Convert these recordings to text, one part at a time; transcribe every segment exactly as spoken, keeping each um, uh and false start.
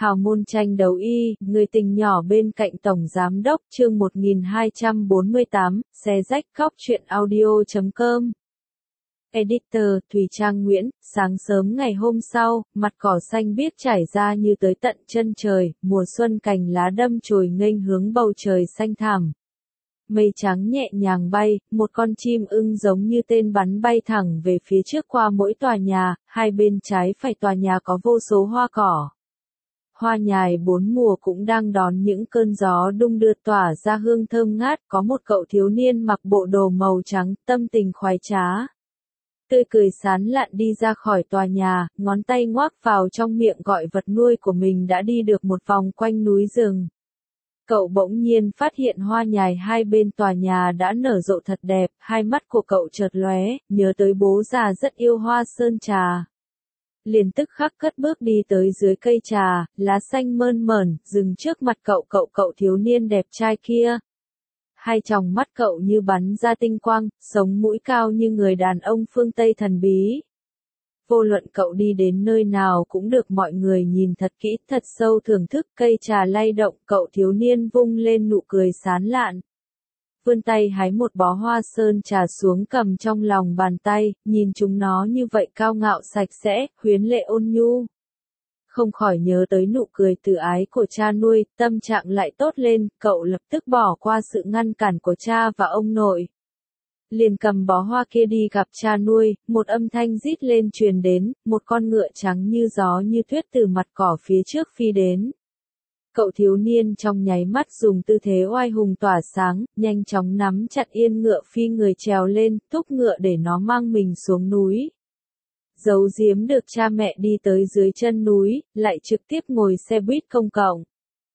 Hào môn tranh đấu y, người tình nhỏ bên cạnh Tổng Giám đốc chương một nghìn hai trăm bốn mươi tám, xé rách góc truyện audio chấm com. Editor, Thùy Trang Nguyễn, sáng sớm ngày hôm sau, mặt cỏ xanh biếc trải ra như tới tận chân trời, mùa xuân cành lá đâm chồi nghênh hướng bầu trời xanh thẳm. Mây trắng nhẹ nhàng bay, một con chim ưng giống như tên bắn bay thẳng về phía trước qua mỗi tòa nhà, hai bên trái phải tòa nhà có vô số hoa cỏ. Hoa nhài bốn mùa cũng đang đón những cơn gió đung đưa tỏa ra hương thơm ngát, có một cậu thiếu niên mặc bộ đồ màu trắng, tâm tình khoái trá. Tươi cười sán lạn đi ra khỏi tòa nhà, ngón tay ngoác vào trong miệng gọi vật nuôi của mình đã đi được một vòng quanh núi rừng. Cậu bỗng nhiên phát hiện hoa nhài hai bên tòa nhà đã nở rộ thật đẹp, hai mắt của cậu chợt lóe, nhớ tới bố già rất yêu hoa sơn trà. Liền tức khắc cất bước đi tới dưới cây trà, lá xanh mơn mởn, dừng trước mặt cậu cậu cậu thiếu niên đẹp trai kia. Hai tròng mắt cậu như bắn ra tinh quang, sống mũi cao như người đàn ông phương Tây thần bí. Vô luận cậu đi đến nơi nào cũng được mọi người nhìn thật kỹ, thật sâu thưởng thức, cây trà lay động, cậu thiếu niên vung lên nụ cười sán lạn. Vươn tay hái một bó hoa sơn trà xuống cầm trong lòng bàn tay, nhìn chúng nó như vậy cao ngạo sạch sẽ, huyến lệ ôn nhu. Không khỏi nhớ tới nụ cười từ ái của cha nuôi, tâm trạng lại tốt lên, cậu lập tức bỏ qua sự ngăn cản của cha và ông nội. Liền cầm bó hoa kia đi gặp cha nuôi, một âm thanh rít lên truyền đến, một con ngựa trắng như gió như tuyết từ mặt cỏ phía trước phi đến. Cậu thiếu niên trong nháy mắt dùng tư thế oai hùng tỏa sáng, nhanh chóng nắm chặt yên ngựa phi người trèo lên, thúc ngựa để nó mang mình xuống núi. Giấu giếm được cha mẹ đi tới dưới chân núi, lại trực tiếp ngồi xe buýt công cộng.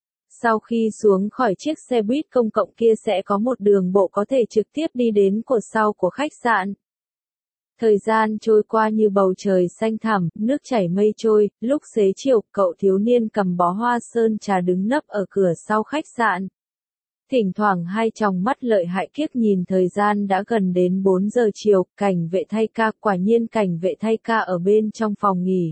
Sau khi xuống khỏi chiếc xe buýt công cộng kia sẽ có một đường bộ có thể trực tiếp đi đến cột sau của khách sạn. Thời gian trôi qua như bầu trời xanh thẳm, nước chảy mây trôi, lúc xế chiều, cậu thiếu niên cầm bó hoa sơn trà đứng nấp ở cửa sau khách sạn. Thỉnh thoảng hai tròng mắt lợi hại kiếp nhìn thời gian đã gần đến bốn giờ chiều, cảnh vệ thay ca, quả nhiên cảnh vệ thay ca ở bên trong phòng nghỉ.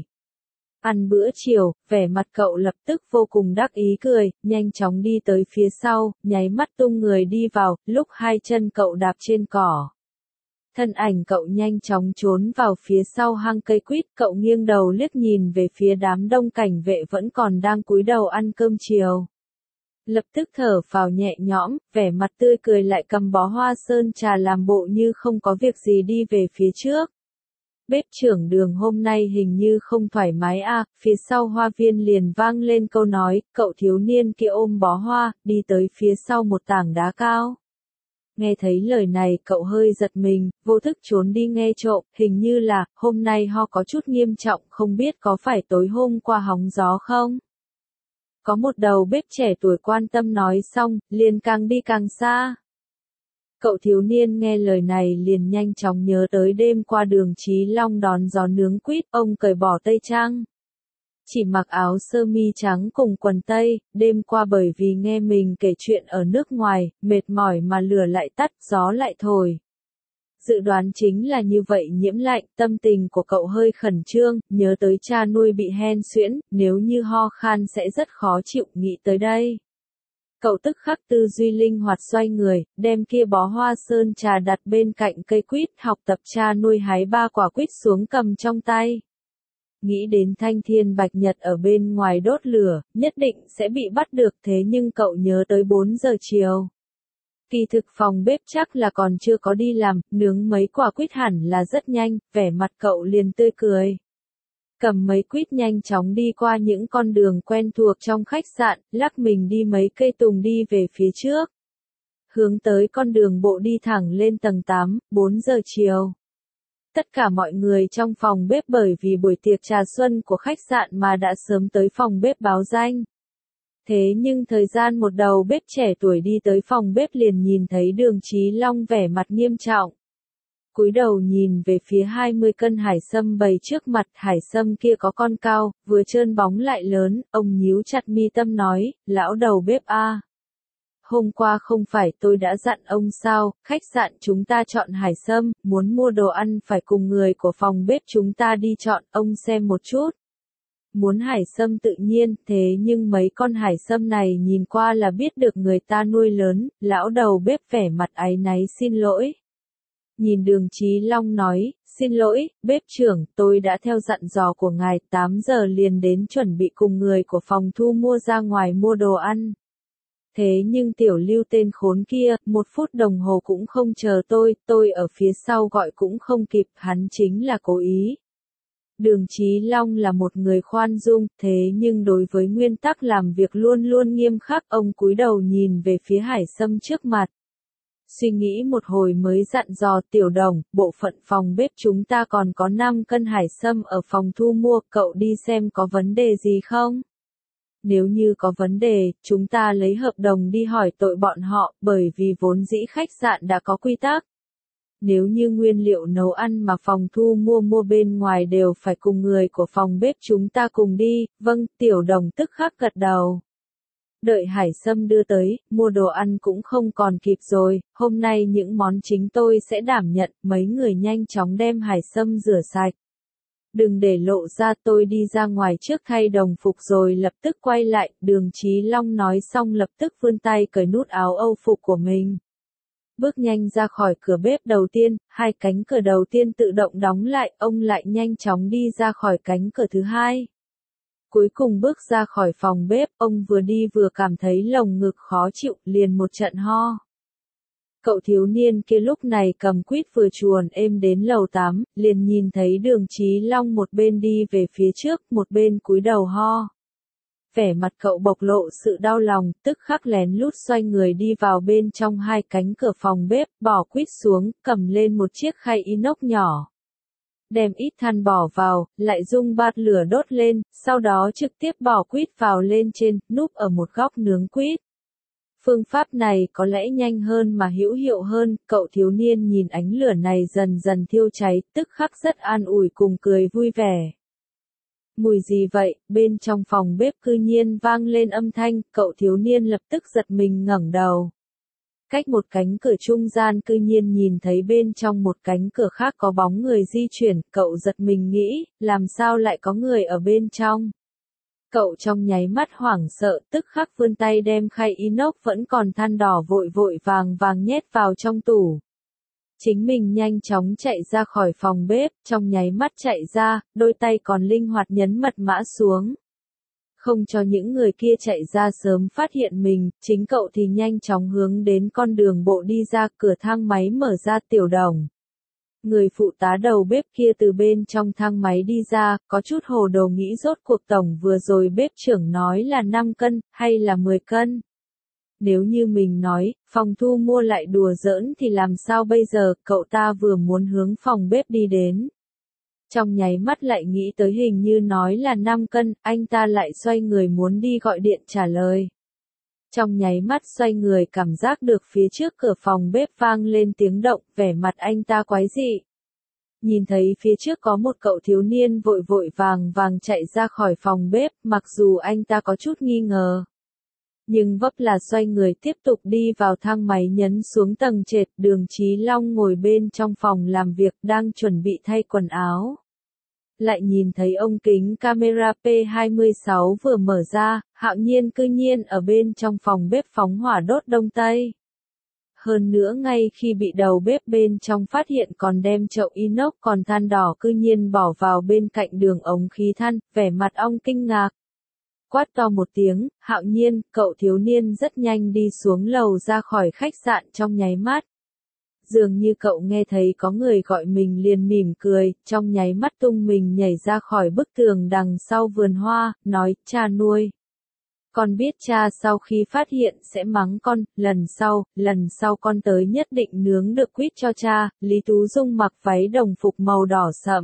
Ăn bữa chiều, vẻ mặt cậu lập tức vô cùng đắc ý cười, nhanh chóng đi tới phía sau, nháy mắt tung người đi vào, lúc hai chân cậu đạp trên cỏ. Thân ảnh cậu nhanh chóng trốn vào phía sau hang cây quýt, cậu nghiêng đầu liếc nhìn về phía đám đông cảnh vệ vẫn còn đang cúi đầu ăn cơm chiều. Lập tức thở phào nhẹ nhõm, vẻ mặt tươi cười lại cầm bó hoa sơn trà làm bộ như không có việc gì đi về phía trước. Bếp trưởng Đường hôm nay hình như không thoải mái à, phía sau hoa viên liền vang lên câu nói, cậu thiếu niên kia ôm bó hoa, đi tới phía sau một tảng đá cao. Nghe thấy lời này cậu hơi giật mình, vô thức trốn đi nghe trộm, hình như là, hôm nay ho có chút nghiêm trọng, không biết có phải tối hôm qua hóng gió không? Có một đầu bếp trẻ tuổi quan tâm nói xong, liền càng đi càng xa. Cậu thiếu niên nghe lời này liền nhanh chóng nhớ tới đêm qua Đường Chí Long đón gió nướng quýt, ông cởi bỏ tây trang. Chỉ mặc áo sơ mi trắng cùng quần tây, đêm qua bởi vì nghe mình kể chuyện ở nước ngoài, mệt mỏi mà lửa lại tắt, gió lại thổi. Dự đoán chính là như vậy nhiễm lạnh, tâm tình của cậu hơi khẩn trương, nhớ tới cha nuôi bị hen suyễn, nếu như ho khan sẽ rất khó chịu, nghĩ tới đây. Cậu tức khắc tư duy linh hoạt xoay người, đem kia bó hoa sơn trà đặt bên cạnh cây quýt, học tập cha nuôi hái ba quả quýt xuống cầm trong tay. Nghĩ đến thanh thiên bạch nhật ở bên ngoài đốt lửa, nhất định sẽ bị bắt được, thế nhưng cậu nhớ tới bốn giờ chiều. Kỳ thực phòng bếp chắc là còn chưa có đi làm, nướng mấy quả quýt hẳn là rất nhanh, vẻ mặt cậu liền tươi cười. Cầm mấy quýt nhanh chóng đi qua những con đường quen thuộc trong khách sạn, lắc mình đi mấy cây tùng đi về phía trước. Hướng tới con đường bộ đi thẳng lên tầng tám, bốn giờ chiều. Tất cả mọi người trong phòng bếp bởi vì buổi tiệc trà xuân của khách sạn mà đã sớm tới phòng bếp báo danh. Thế nhưng thời gian một đầu bếp trẻ tuổi đi tới phòng bếp liền nhìn thấy Đường Chí Long vẻ mặt nghiêm trọng. Cúi đầu nhìn về phía hai mươi cân hải sâm bày trước mặt, hải sâm kia có con cao, vừa trơn bóng lại lớn, ông nhíu chặt mi tâm nói, lão đầu bếp a. Hôm qua không phải tôi đã dặn ông sao, khách sạn chúng ta chọn hải sâm, muốn mua đồ ăn phải cùng người của phòng bếp chúng ta đi chọn, ông xem một chút. muốn hải sâm tự nhiên, thế nhưng mấy con hải sâm này nhìn qua là biết được người ta nuôi lớn, lão đầu bếp vẻ mặt áy náy xin lỗi. Nhìn Đường Chí Long nói, xin lỗi, bếp trưởng, tôi đã theo dặn dò của ngài, tám giờ liền đến chuẩn bị cùng người của phòng thu mua ra ngoài mua đồ ăn. Thế nhưng tiểu Lưu tên khốn kia, một phút đồng hồ cũng không chờ tôi, tôi ở phía sau gọi cũng không kịp, hắn chính là cố ý. Đường Chí Long là một người khoan dung, thế nhưng đối với nguyên tắc làm việc luôn luôn nghiêm khắc, ông cúi đầu nhìn về phía hải sâm trước mặt. Suy nghĩ một hồi mới dặn dò Tiểu Đồng, bộ phận phòng bếp chúng ta còn có năm cân hải sâm ở phòng thu mua, cậu đi xem có vấn đề gì không? Nếu như có vấn đề, chúng ta lấy hợp đồng đi hỏi tội bọn họ, bởi vì vốn dĩ khách sạn đã có quy tắc. Nếu như nguyên liệu nấu ăn mà phòng thu mua mua bên ngoài đều phải cùng người của phòng bếp chúng ta cùng đi, vâng, Tiểu Đồng tức khắc gật đầu. Đợi hải sâm đưa tới, mua đồ ăn cũng không còn kịp rồi, hôm nay những món chính tôi sẽ đảm nhận, mấy người nhanh chóng đem hải sâm rửa sạch. Đừng để lộ ra, tôi đi ra ngoài trước thay đồng phục rồi lập tức quay lại, Đường Chí Long nói xong lập tức vươn tay cởi nút áo âu phục của mình. Bước nhanh ra khỏi cửa bếp đầu tiên, hai cánh cửa đầu tiên tự động đóng lại, ông lại nhanh chóng đi ra khỏi cánh cửa thứ hai. Cuối cùng bước ra khỏi phòng bếp, ông vừa đi vừa cảm thấy lồng ngực khó chịu, liền một trận ho. Cậu thiếu niên kia lúc này cầm quýt vừa chuồn êm đến lầu tám, liền nhìn thấy Đường Chí Long một bên đi về phía trước, một bên cúi đầu ho. Vẻ mặt cậu bộc lộ sự đau lòng, tức khắc lén lút xoay người đi vào bên trong hai cánh cửa phòng bếp, bỏ quýt xuống, cầm lên một chiếc khay inox nhỏ. Đem ít than bỏ vào, lại dùng bạt lửa đốt lên, sau đó trực tiếp bỏ quýt vào lên trên, núp ở một góc nướng quýt. Phương pháp này có lẽ nhanh hơn mà hữu hiệu hơn, cậu thiếu niên nhìn ánh lửa này dần dần thiêu cháy, tức khắc rất an ủi cùng cười vui vẻ. Mùi gì vậy, bên trong phòng bếp cư nhiên vang lên âm thanh, cậu thiếu niên lập tức giật mình ngẩng đầu. Cách một cánh cửa trung gian cư nhiên nhìn thấy bên trong một cánh cửa khác có bóng người di chuyển, cậu giật mình nghĩ, làm sao lại có người ở bên trong. Cậu trong nháy mắt hoảng sợ, tức khắc vươn tay đem khay inox vẫn còn than đỏ vội vội vàng vàng nhét vào trong tủ. Chính mình nhanh chóng chạy ra khỏi phòng bếp, trong nháy mắt chạy ra, đôi tay còn linh hoạt nhấn mật mã xuống. Không cho những người kia chạy ra sớm phát hiện mình, chính cậu thì nhanh chóng hướng đến con đường bộ đi ra, cửa thang máy mở ra. Tiểu Đồng. Người phụ tá đầu bếp kia từ bên trong thang máy đi ra, có chút hồ đồ nghĩ rốt cuộc tổng vừa rồi bếp trưởng nói là năm cân, hay là mười cân. Nếu như mình nói, phòng thu mua lại đùa giỡn thì làm sao bây giờ, cậu ta vừa muốn hướng phòng bếp đi đến. Trong nháy mắt lại nghĩ tới hình như nói là năm cân, anh ta lại xoay người muốn đi gọi điện trả lời. Trong nháy mắt xoay người cảm giác được phía trước cửa phòng bếp vang lên tiếng động, vẻ mặt anh ta quái dị. Nhìn thấy phía trước có một cậu thiếu niên vội vội vàng vàng chạy ra khỏi phòng bếp, mặc dù anh ta có chút nghi ngờ. Nhưng vấp là xoay người tiếp tục đi vào thang máy nhấn xuống tầng trệt, Đường Chí Long ngồi bên trong phòng làm việc đang chuẩn bị thay quần áo. Lại nhìn thấy ông kính camera P hai mươi sáu vừa mở ra, Hạo Nhiên cư nhiên ở bên trong phòng bếp phóng hỏa đốt đông tây. Hơn nữa ngay khi bị đầu bếp bên trong phát hiện còn đem chậu inox còn than đỏ cư nhiên bỏ vào bên cạnh đường ống khí than, vẻ mặt ông kinh ngạc. Quát to một tiếng, Hạo Nhiên, cậu thiếu niên rất nhanh đi xuống lầu ra khỏi khách sạn trong nháy mắt. Dường như cậu nghe thấy có người gọi mình liền mỉm cười, trong nháy mắt tung mình nhảy ra khỏi bức tường đằng sau vườn hoa, nói, cha nuôi. Con biết cha sau khi phát hiện sẽ mắng con, lần sau, lần sau con tới nhất định nướng được quýt cho cha. Lý Tú Dung mặc váy đồng phục màu đỏ sậm.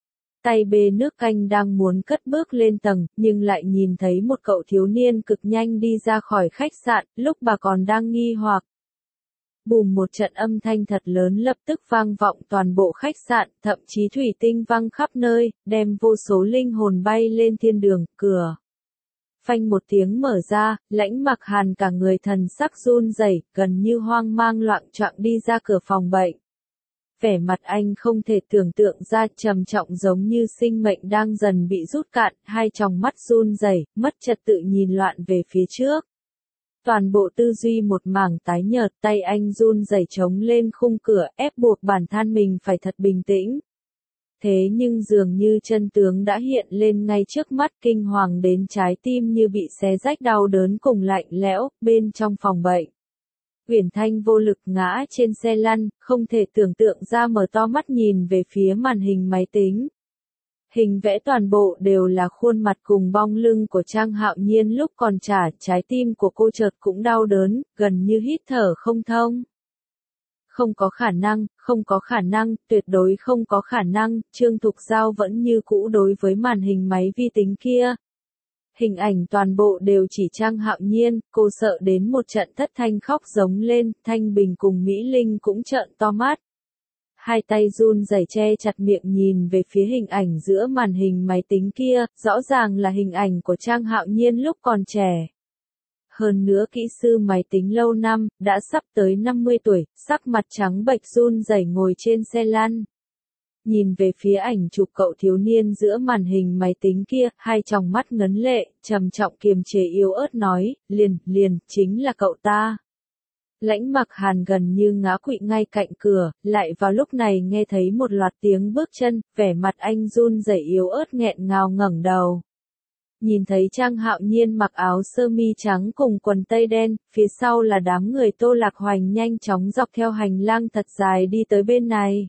Tay bê nước canh đang muốn cất bước lên tầng, nhưng lại nhìn thấy một cậu thiếu niên cực nhanh đi ra khỏi khách sạn, lúc bà còn đang nghi hoặc. Bùm một trận âm thanh thật lớn lập tức vang vọng toàn bộ khách sạn, thậm chí thủy tinh văng khắp nơi, đem vô số linh hồn bay lên thiên đường, cửa. Phanh một tiếng mở ra, Lãnh Mặc Hàn cả người thần sắc run rẩy, gần như hoang mang loạng choạng đi ra cửa phòng bệnh. Vẻ mặt anh không thể tưởng tượng ra, trầm trọng giống như sinh mệnh đang dần bị rút cạn, hai tròng mắt run rẩy, mất trật tự nhìn loạn về phía trước. Toàn bộ tư duy một mảng tái nhợt, tay anh run rẩy chống lên khung cửa, ép buộc bản thân mình phải thật bình tĩnh. Thế nhưng dường như chân tướng đã hiện lên ngay trước mắt, kinh hoàng đến trái tim như bị xé rách, đau đớn cùng lạnh lẽo, bên trong phòng bệnh. Uyển Thanh vô lực ngã trên xe lăn, không thể tưởng tượng ra, mở to mắt nhìn về phía màn hình máy tính. Hình vẽ toàn bộ đều là khuôn mặt cùng bong lưng của Trang Hạo Nhiên lúc còn trả, trái tim của cô chợt cũng đau đớn, gần như hít thở không thông. Không có khả năng, không có khả năng, tuyệt đối không có khả năng, Trương Thục Giao vẫn như cũ đối với màn hình máy vi tính kia. Hình ảnh toàn bộ đều chỉ Trang Hạo Nhiên, cô sợ đến một trận thất thanh khóc giống lên, Thanh Bình cùng Mỹ Linh cũng trợn to mắt. Hai tay run rẩy che chặt miệng nhìn về phía hình ảnh giữa màn hình máy tính kia, rõ ràng là hình ảnh của Trang Hạo Nhiên lúc còn trẻ. Hơn nữa kỹ sư máy tính lâu năm, đã sắp tới năm mươi tuổi, sắc mặt trắng bệch run rẩy ngồi trên xe lăn. Nhìn về phía ảnh chụp cậu thiếu niên giữa màn hình máy tính kia, hai tròng mắt ngấn lệ, trầm trọng kiềm chế yếu ớt nói, liền, liền, chính là cậu ta. Lãnh Mặc Hàn gần như ngã quỵ ngay cạnh cửa, lại vào lúc này nghe thấy một loạt tiếng bước chân, vẻ mặt anh run rẩy yếu ớt nghẹn ngào ngẩng đầu. Nhìn thấy Trang Hạo Nhiên mặc áo sơ mi trắng cùng quần tây đen, phía sau là đám người Tô Lạc Hoành nhanh chóng dọc theo hành lang thật dài đi tới bên này.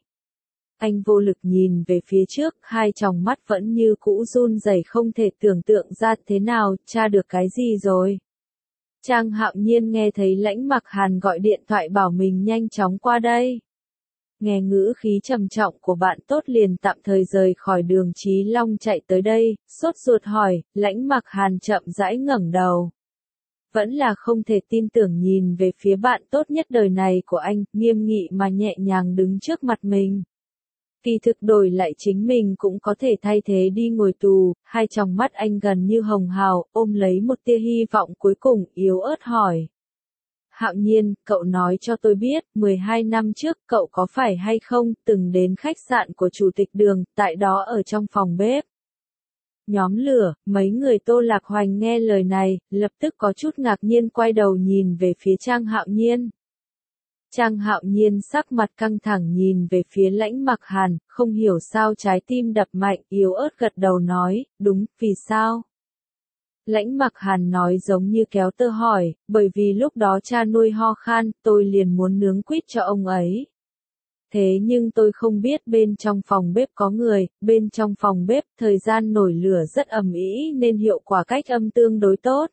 Anh vô lực nhìn về phía trước, hai tròng mắt vẫn như cũ run rẩy, không thể tưởng tượng ra thế nào, tra được cái gì rồi. Trang Hạo Nhiên nghe thấy Lãnh Mặc Hàn gọi điện thoại bảo mình nhanh chóng qua đây. Nghe ngữ khí trầm trọng của bạn tốt liền tạm thời rời khỏi đường Chí Long chạy tới đây, sốt ruột hỏi, Lãnh Mặc Hàn chậm rãi ngẩng đầu. Vẫn là không thể tin tưởng nhìn về phía bạn tốt nhất đời này của anh, nghiêm nghị mà nhẹ nhàng đứng trước mặt mình. Kỳ thực đổi lại chính mình cũng có thể thay thế đi ngồi tù, hai tròng mắt anh gần như hồng hào, ôm lấy một tia hy vọng cuối cùng, yếu ớt hỏi. Hạo Nhiên, cậu nói cho tôi biết, mười hai năm trước cậu có phải hay không, từng đến khách sạn của Chủ tịch Đường, tại đó ở trong phòng bếp. Nhóm lửa, mấy người Tô Lạc Hoành nghe lời này, lập tức có chút ngạc nhiên quay đầu nhìn về phía Trang Hạo Nhiên. Trang Hạo Nhiên sắc mặt căng thẳng nhìn về phía Lãnh Mặc Hàn, không hiểu sao trái tim đập mạnh, yếu ớt gật đầu nói, đúng, vì sao? Lãnh Mặc Hàn nói giống như kéo tơ hỏi, bởi vì lúc đó cha nuôi ho khan, tôi liền muốn nướng quýt cho ông ấy. Thế nhưng tôi không biết bên trong phòng bếp có người, bên trong phòng bếp, thời gian nổi lửa rất ầm ĩ nên hiệu quả cách âm tương đối tốt.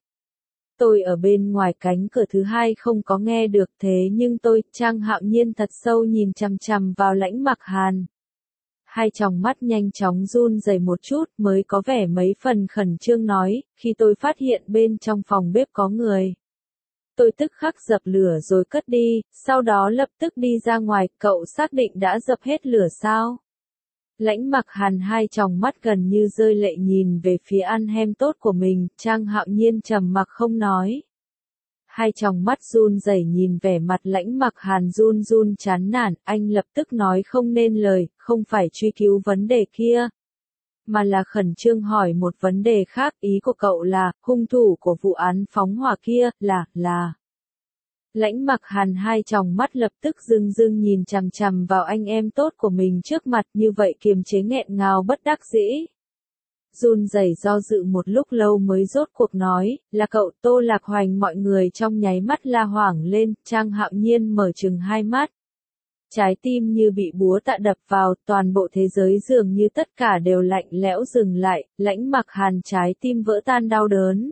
Tôi ở bên ngoài cánh cửa thứ hai không có nghe được, thế nhưng tôi, Trang Hạo Nhiên thật sâu nhìn chằm chằm vào Lãnh Mặc Hàn. Hai tròng mắt nhanh chóng run rẩy một chút, mới có vẻ mấy phần khẩn trương nói, khi tôi phát hiện bên trong phòng bếp có người. Tôi tức khắc dập lửa rồi cất đi, sau đó lập tức đi ra ngoài, cậu xác định đã dập hết lửa sao? Lãnh Mặc Hàn hai tròng mắt gần như rơi lệ nhìn về phía ăn hem tốt của mình, Trang Hạo Nhiên trầm mặc không nói. Hai tròng mắt run rẩy nhìn vẻ mặt Lãnh Mặc Hàn run run chán nản, anh lập tức nói không nên lời, không phải truy cứu vấn đề kia, mà là khẩn trương hỏi một vấn đề khác, ý của cậu là, hung thủ của vụ án phóng hỏa kia, là, là... Lãnh Mặc Hàn hai tròng mắt lập tức rưng rưng nhìn chằm chằm vào anh em tốt của mình trước mặt, như vậy kiềm chế nghẹn ngào bất đắc dĩ. Run rẩy do dự một lúc lâu mới rốt cuộc nói, là cậu. Tô Lạc Hoành mọi người trong nháy mắt la hoảng lên, Trang Hạo Nhiên mở trừng hai mắt. Trái tim như bị búa tạ đập vào, toàn bộ thế giới dường như tất cả đều lạnh lẽo dừng lại, Lãnh Mặc Hàn trái tim vỡ tan đau đớn.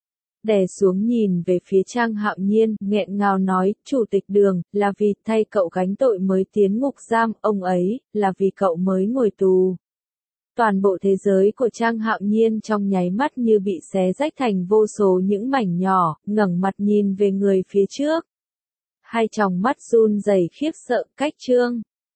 Đè xuống nhìn về phía Trang Hạo Nhiên, nghẹn ngào nói, Chủ tịch Đường, là vì thay cậu gánh tội mới tiến ngục giam, ông ấy, là vì cậu mới ngồi tù. Toàn bộ thế giới của Trang Hạo Nhiên trong nháy mắt như bị xé rách thành vô số những mảnh nhỏ, ngẩng mặt nhìn về người phía trước. Hai tròng mắt run rẩy khiếp sợ, cách Trương